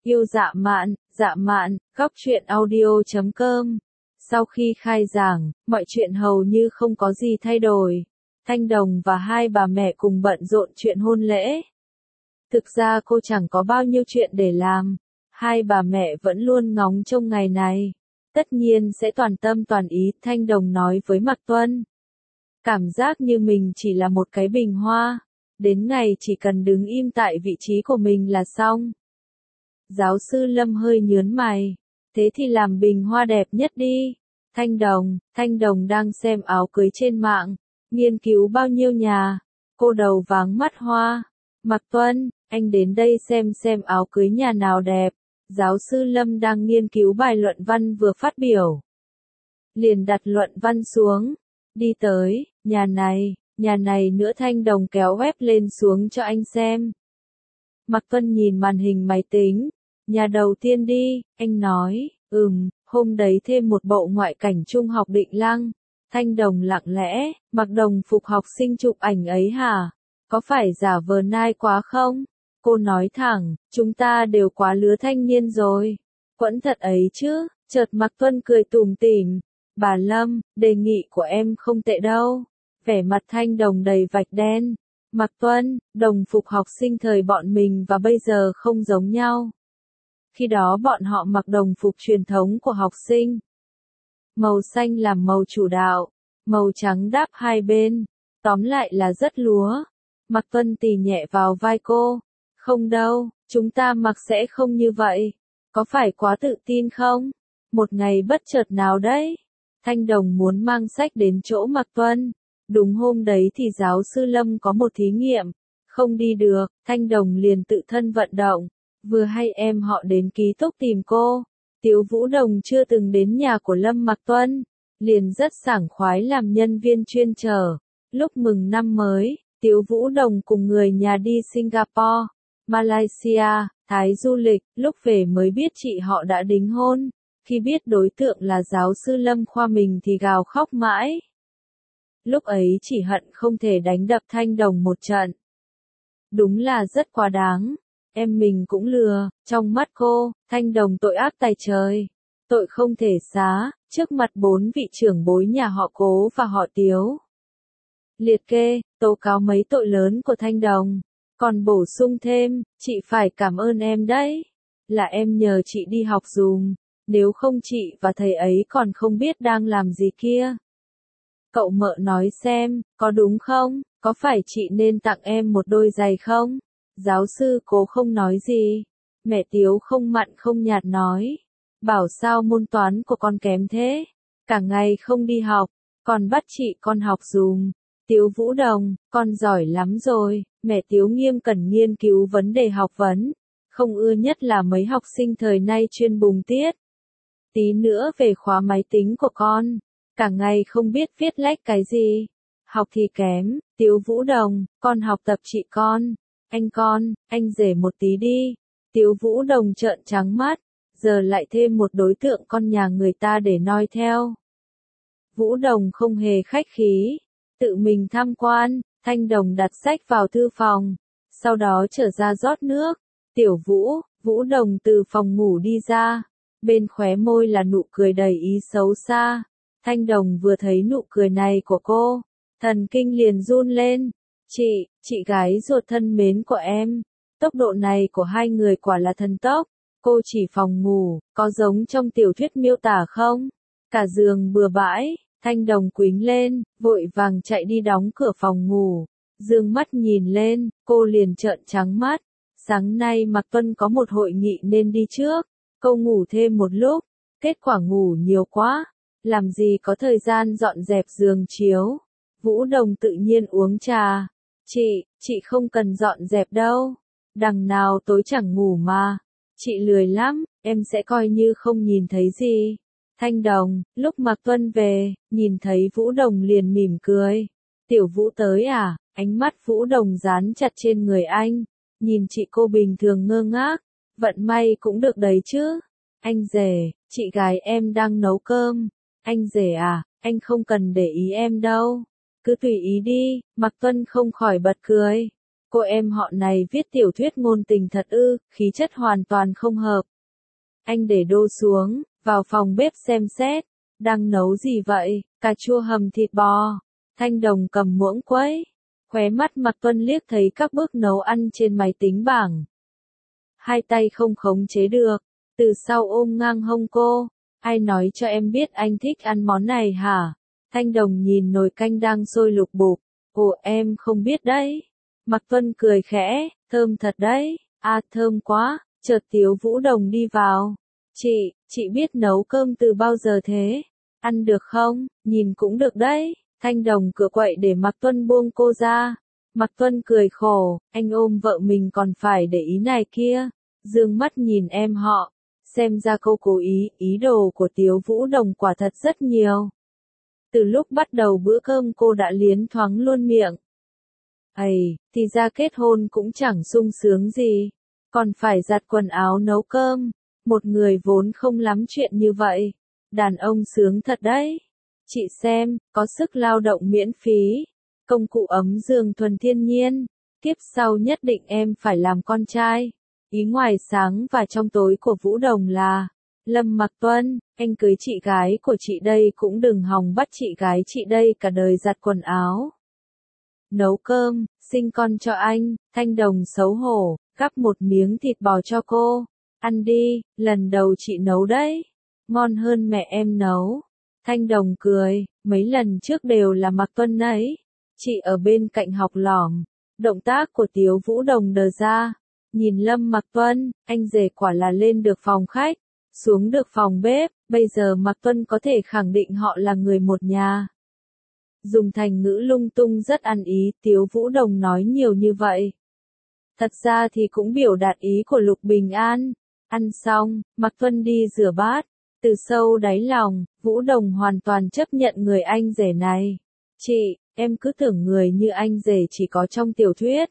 Yêu dạ mạn, góc truyện audio.com. Sau khi khai giảng, mọi chuyện hầu như không có gì thay đổi. Thanh Đồng và hai bà mẹ cùng bận rộn chuyện hôn lễ. Thực ra cô chẳng có bao nhiêu chuyện để làm. Hai bà mẹ vẫn luôn ngóng trông ngày này. Tất nhiên sẽ toàn tâm toàn ý, Thanh Đồng nói với Mạc Tuân. Cảm giác như mình chỉ là một cái bình hoa. Đến ngày chỉ cần đứng im tại vị trí của mình là xong. Giáo sư Lâm hơi nhớn mày. Thế thì làm bình hoa đẹp nhất đi. Thanh Đồng đang xem áo cưới trên mạng. Nghiên cứu bao nhiêu nhà. Cô đầu váng mắt hoa. Mạc Tuân, anh đến đây xem áo cưới nhà nào đẹp. Giáo sư Lâm đang nghiên cứu bài luận văn vừa phát biểu. Liền đặt luận văn xuống. Đi tới, nhà này nữa. Thanh Đồng kéo web lên xuống cho anh xem. Mạc Tuân nhìn màn hình máy tính. Nhà đầu tiên đi, anh nói, hôm đấy thêm một bộ ngoại cảnh trung học Định Lăng. Thanh Đồng lặng lẽ, mặc đồng phục học sinh chụp ảnh ấy hả? Có phải giả vờ nai quá không? Cô nói thẳng, chúng ta đều quá lứa thanh niên rồi. Quẫn thật ấy chứ, chợt Mạc Tuân cười tủm tỉm. Bà Lâm, đề nghị của em không tệ đâu. Vẻ mặt Thanh Đồng đầy vạch đen. Mạc Tuân, đồng phục học sinh thời bọn mình và bây giờ không giống nhau. Khi đó bọn họ mặc đồng phục truyền thống của học sinh. Màu xanh làm màu chủ đạo, màu trắng đáp hai bên. Tóm lại là rất lúa. Mạc Tuân tì nhẹ vào vai cô. Không đâu, chúng ta mặc sẽ không như vậy. Có phải quá tự tin không? Một ngày bất chợt nào đấy. Thanh Đồng muốn mang sách đến chỗ Mạc Tuân. Đúng hôm đấy thì giáo sư Lâm có một thí nghiệm. Không đi được, Thanh Đồng liền tự thân vận động. Vừa hay em họ đến ký túc tìm cô. Tiếu Vũ Đồng chưa từng đến nhà của Lâm Mạc Tuân. Liền rất sảng khoái làm nhân viên chuyên chở. Lúc mừng năm mới, Tiếu Vũ Đồng cùng người nhà đi Singapore, Malaysia, Thái du lịch. Lúc về mới biết chị họ đã đính hôn. Khi biết đối tượng là giáo sư Lâm khoa mình thì gào khóc mãi. Lúc ấy chỉ hận không thể đánh đập Thanh Đồng một trận. Đúng là rất quá đáng. Em mình cũng lừa, trong mắt cô, Thanh Đồng tội ác tày trời. Tội không thể xá, trước mặt 4 vị trưởng bối nhà họ Cố và họ Tiếu. Liệt kê, tố cáo mấy tội lớn của Thanh Đồng. Còn bổ sung thêm, chị phải cảm ơn em đấy. Là em nhờ chị đi học dùm. Nếu không chị và thầy ấy còn không biết đang làm gì kia. Cậu mợ nói xem, có đúng không? Có phải chị nên tặng em một đôi giày không? Giáo sư Cố không nói gì. Mẹ Tiếu không mặn không nhạt nói. Bảo sao môn toán của con kém thế? Cả ngày không đi học, còn bắt chị con học dùm. Tiếu Vũ Đồng, con giỏi lắm rồi. Mẹ Tiếu nghiêm cẩn nghiên cứu vấn đề học vấn. Không ưa nhất là mấy học sinh thời nay chuyên bùng tiết. Tí nữa về khóa máy tính của con. Cả ngày không biết viết lách cái gì. Học thì kém. Tiếu Vũ Đồng, con học tập chị con. Anh rể một tí đi. Tiếu Vũ Đồng trợn trắng mắt. Giờ lại thêm một đối tượng con nhà người ta để noi theo. Vũ Đồng không hề khách khí. Tự mình tham quan. Thanh Đồng đặt sách vào thư phòng. Sau đó trở ra rót nước. Tiểu Vũ Đồng từ phòng ngủ đi ra. Bên khóe môi là nụ cười đầy ý xấu xa. Thanh Đồng vừa thấy nụ cười này của cô. Thần kinh liền run lên. Chị gái ruột thân mến của em. Tốc độ này của hai người quả là thần tốc. Cô chỉ phòng ngủ, có giống trong tiểu thuyết miêu tả không? Cả giường bừa bãi. Thanh Đồng quýnh lên, vội vàng chạy đi đóng cửa phòng ngủ. Dương mắt nhìn lên, cô liền trợn trắng mắt. Sáng nay Mạc Tuân có một hội nghị nên đi trước. Cô ngủ thêm một lúc. Kết quả ngủ nhiều quá. Làm gì có thời gian dọn dẹp giường chiếu. Vũ Đồng tự nhiên uống trà. Chị không cần dọn dẹp đâu. Đằng nào tối chẳng ngủ mà. Chị lười lắm, em sẽ coi như không nhìn thấy gì. Thanh Đồng, lúc Mạc Tuân về, nhìn thấy Vũ Đồng liền mỉm cười. Tiểu Vũ tới à? Ánh mắt Vũ Đồng dán chặt trên người anh. Nhìn chị cô bình thường ngơ ngác. Vận may cũng được đấy chứ. Anh rể, chị gái em đang nấu cơm. Anh rể à, anh không cần để ý em đâu. Cứ tùy ý đi. Mạc Tuân không khỏi bật cười. Cô em họ này viết tiểu thuyết ngôn tình thật ư, khí chất hoàn toàn không hợp. Anh để đô xuống, vào phòng bếp xem xét. Đang nấu gì vậy? Cà chua hầm thịt bò. Thanh Đồng cầm muỗng quấy. Khóe mắt Mạc Tuân liếc thấy các bước nấu ăn trên máy tính bảng. Hai tay không khống chế được. Từ sau ôm ngang hông cô. Ai nói cho em biết anh thích ăn món này hả? Thanh Đồng nhìn nồi canh đang sôi lục bục. Ồ em không biết đấy. Mạc Tuân cười khẽ, thơm thật đấy. À thơm quá. Chợt Tiếu Vũ Đồng đi vào. Chị biết nấu cơm từ bao giờ thế? Ăn được không? Nhìn cũng được đấy. Thanh Đồng cửa quậy để Mạc Tuân buông cô ra. Mạc Tuân cười khổ, anh ôm vợ mình còn phải để ý này kia. Dương mắt nhìn em họ. Xem ra câu cố ý đồ của Tiếu Vũ Đồng quả thật rất nhiều. Từ lúc bắt đầu bữa cơm cô đã liến thoáng luôn miệng. Ây, thì ra kết hôn cũng chẳng sung sướng gì. Còn phải giặt quần áo nấu cơm. Một người vốn không lắm chuyện như vậy. Đàn ông sướng thật đấy. Chị xem, có sức lao động miễn phí. Công cụ ấm giường thuần thiên nhiên. Kiếp sau nhất định em phải làm con trai. Ý ngoài sáng và trong tối của Vũ Đồng là Lâm Mạc Tuân, anh cưới chị gái của chị đây cũng đừng hòng bắt chị gái chị đây cả đời giặt quần áo. Nấu cơm, sinh con cho anh. Thanh Đồng xấu hổ, gắp một miếng thịt bò cho cô. Ăn đi, lần đầu chị nấu đấy. Ngon hơn mẹ em nấu. Thanh Đồng cười, mấy lần trước đều là Mạc Tuân ấy. Chị ở bên cạnh học lỏm. Động tác của Tiếu Vũ Đồng đờ ra. Nhìn Lâm Mạc Tuân, anh rể quả là lên được phòng khách, xuống được phòng bếp, bây giờ Mạc Tuân có thể khẳng định họ là người một nhà. Dùng thành ngữ lung tung rất ăn ý, Tiếu Vũ Đồng nói nhiều như vậy. Thật ra thì cũng biểu đạt ý của Lục Bình An. Ăn xong, Mạc Tuân đi rửa bát. Từ sâu đáy lòng, Vũ Đồng hoàn toàn chấp nhận người anh rể này. Chị, em cứ tưởng người như anh rể chỉ có trong tiểu thuyết.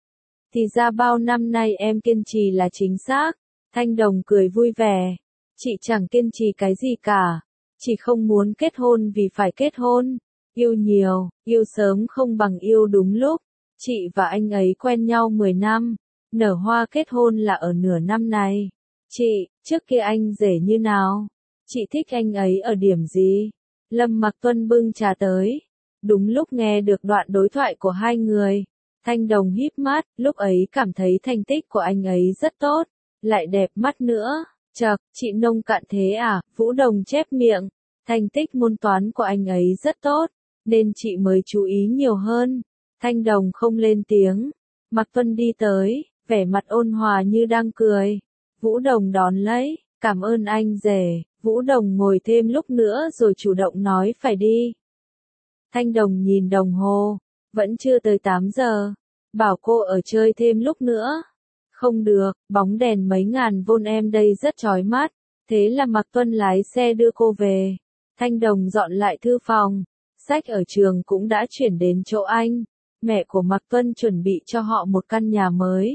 Thì ra bao năm nay em kiên trì là chính xác. Thanh Đồng cười vui vẻ. Chị chẳng kiên trì cái gì cả. Chị không muốn kết hôn vì phải kết hôn. Yêu nhiều, yêu sớm không bằng yêu đúng lúc. Chị và anh ấy quen nhau 10 năm. Nở hoa kết hôn là ở nửa năm này. Chị, trước kia anh rể như nào? Chị thích anh ấy ở điểm gì? Lâm Mạc Tuân bưng trà tới. Đúng lúc nghe được đoạn đối thoại của hai người. Thanh Đồng híp mắt, lúc ấy cảm thấy thành tích của anh ấy rất tốt. Lại đẹp mắt nữa. Chậc, chị nông cạn thế à? Vũ Đồng chép miệng. Thành tích môn toán của anh ấy rất tốt. Nên chị mới chú ý nhiều hơn. Thanh Đồng không lên tiếng. Mạc Tuân đi tới, vẻ mặt ôn hòa như đang cười. Vũ Đồng đón lấy, cảm ơn anh rể. Vũ Đồng ngồi thêm lúc nữa rồi chủ động nói phải đi. Thanh Đồng nhìn đồng hồ, vẫn chưa tới 8 giờ. Bảo cô ở chơi thêm lúc nữa. Không được, bóng đèn mấy ngàn vôn em đây rất chói mắt. Thế là Mạc Tuân lái xe đưa cô về. Thanh Đồng dọn lại thư phòng. Sách ở trường cũng đã chuyển đến chỗ anh. Mẹ của Mạc Tuân chuẩn bị cho họ một căn nhà mới.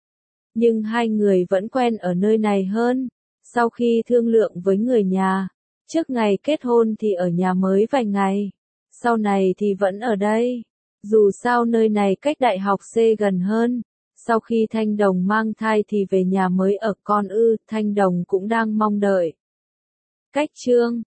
Nhưng hai người vẫn quen ở nơi này hơn. Sau khi thương lượng với người nhà, trước ngày kết hôn thì ở nhà mới vài ngày. Sau này thì vẫn ở đây. Dù sao nơi này cách đại học C gần hơn. Sau khi Thanh Đồng mang thai thì về nhà mới ở con ư, Thanh Đồng cũng đang mong đợi. Cách chương